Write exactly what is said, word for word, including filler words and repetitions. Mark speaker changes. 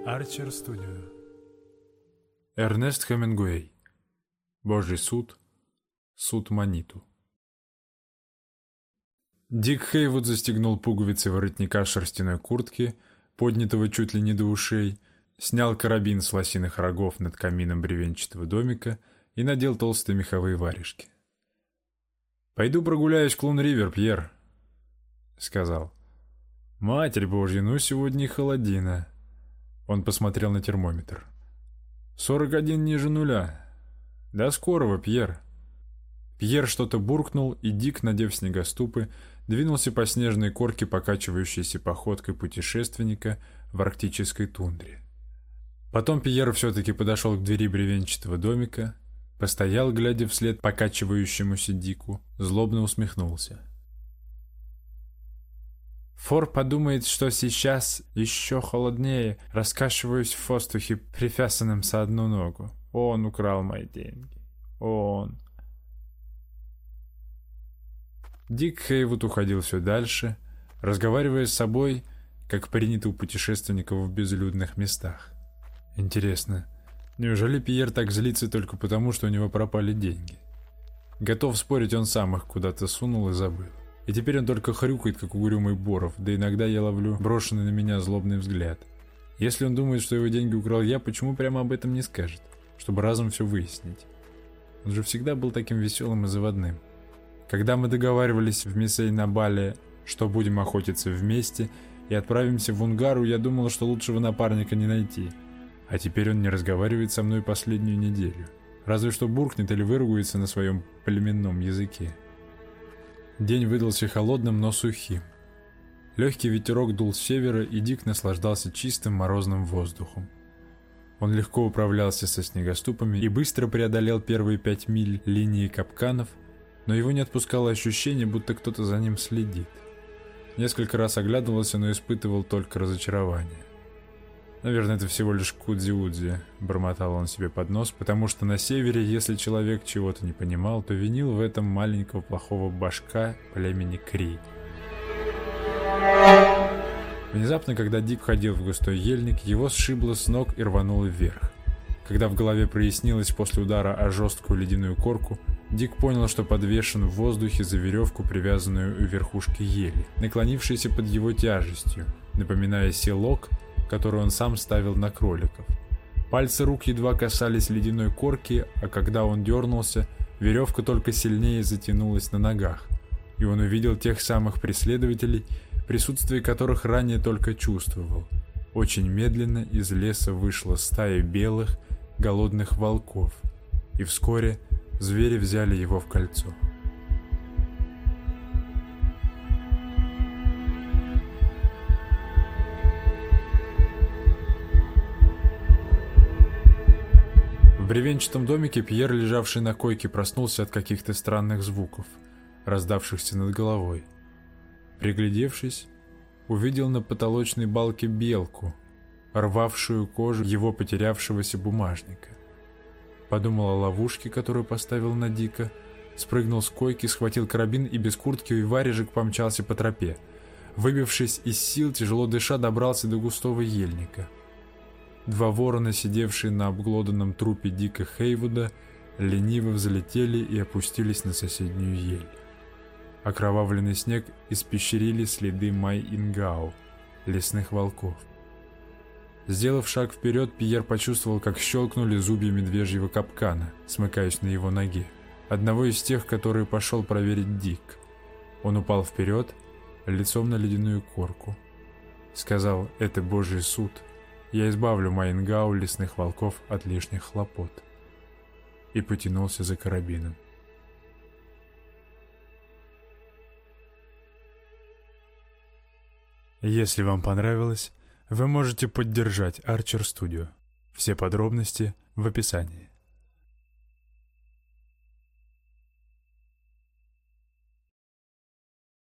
Speaker 1: Archer Studio. Эрнест Хемингуэй. Божий суд. Суд Маниту. Дик Хейвуд застегнул пуговицы воротника шерстяной куртки, поднятого чуть ли не до ушей, снял карабин с лосиных рогов над камином бревенчатого домика и надел толстые меховые варежки. «Пойду прогуляюсь в Клун-Ривер, Пьер», — сказал. «Матерь Божья, ну сегодня и холодина». Он посмотрел на термометр. «Сорок один ниже нуля. До скорого, Пьер». Пьер что-то буркнул, и Дик, надев снегоступы, двинулся по снежной корке, покачивающейся походкой путешественника в арктической тундре. Потом Пьер все-таки подошел к двери бревенчатого домика, постоял, глядя вслед покачивающемуся Дику, злобно усмехнулся. Фор подумает, что сейчас еще холоднее, раскачиваюсь в воздухе, прифясанным со одну ногу. Он украл мои деньги. Он. Дик Хейвуд уходил все дальше, разговаривая с собой, как принято у путешественников в безлюдных местах. Интересно, неужели Пьер так злится только потому, что у него пропали деньги? Готов спорить, он сам их куда-то сунул и забыл. И теперь он только хрюкает, как угрюмый Боров, да иногда я ловлю брошенный на меня злобный взгляд. Если он думает, что его деньги украл я, почему прямо об этом не скажет, чтобы разом все выяснить? Он же всегда был таким веселым и заводным. Когда мы договаривались в Мисей-на-Бале, что будем охотиться вместе и отправимся в Унгару, я думал, что лучшего напарника не найти. А теперь он не разговаривает со мной последнюю неделю. Разве что буркнет или выругается на своем племенном языке. День выдался холодным, но сухим. Легкий ветерок дул с севера, и Дик наслаждался чистым морозным воздухом. Он легко управлялся со снегоступами и быстро преодолел первые пять миль линии капканов, но его не отпускало ощущение, будто кто-то за ним следит. Несколько раз оглядывался, но испытывал только разочарование. «Наверное, это всего лишь Кудзи-Удзи», — бормотал он себе под нос, потому что на севере, если человек чего-то не понимал, то винил в этом маленького плохого башка племени Кри. Внезапно, когда Дик входил в густой ельник, его сшибло с ног и рвануло вверх. Когда в голове прояснилось после удара о жесткую ледяную корку, Дик понял, что подвешен в воздухе за веревку, привязанную у верхушки ели, наклонившейся под его тяжестью, напоминая селок, который он сам ставил на кроликов. Пальцы рук едва касались ледяной корки, а когда он дернулся, веревка только сильнее затянулась на ногах, и он увидел тех самых преследователей, присутствие которых ранее только чувствовал. Очень медленно из леса вышла стая белых, голодных волков, и вскоре звери взяли его в кольцо. В бревенчатом домике Пьер, лежавший на койке, проснулся от каких-то странных звуков, раздавшихся над головой. Приглядевшись, увидел на потолочной балке белку, рвавшую кожу его потерявшегося бумажника. Подумал о ловушке, которую поставил на Дика, спрыгнул с койки, схватил карабин и без куртки и варежек помчался по тропе. Выбившись из сил, тяжело дыша, добрался до густого ельника. Два ворона, сидевшие на обглоданном трупе Дика Хейвуда, лениво взлетели и опустились на соседнюю ель. Окровавленный снег испещрили следы Май-Ингау, лесных волков. Сделав шаг вперед, Пьер почувствовал, как щелкнули зубья медвежьего капкана, смыкаясь на его ноге, одного из тех, которые пошел проверить Дик. Он упал вперед, лицом на ледяную корку. Сказал: «Это Божий суд. Я избавлю Май-Ингау, лесных волков, от лишних хлопот». И потянулся за карабином. Если вам понравилось, вы можете поддержать Archer Studio. Все подробности в описании.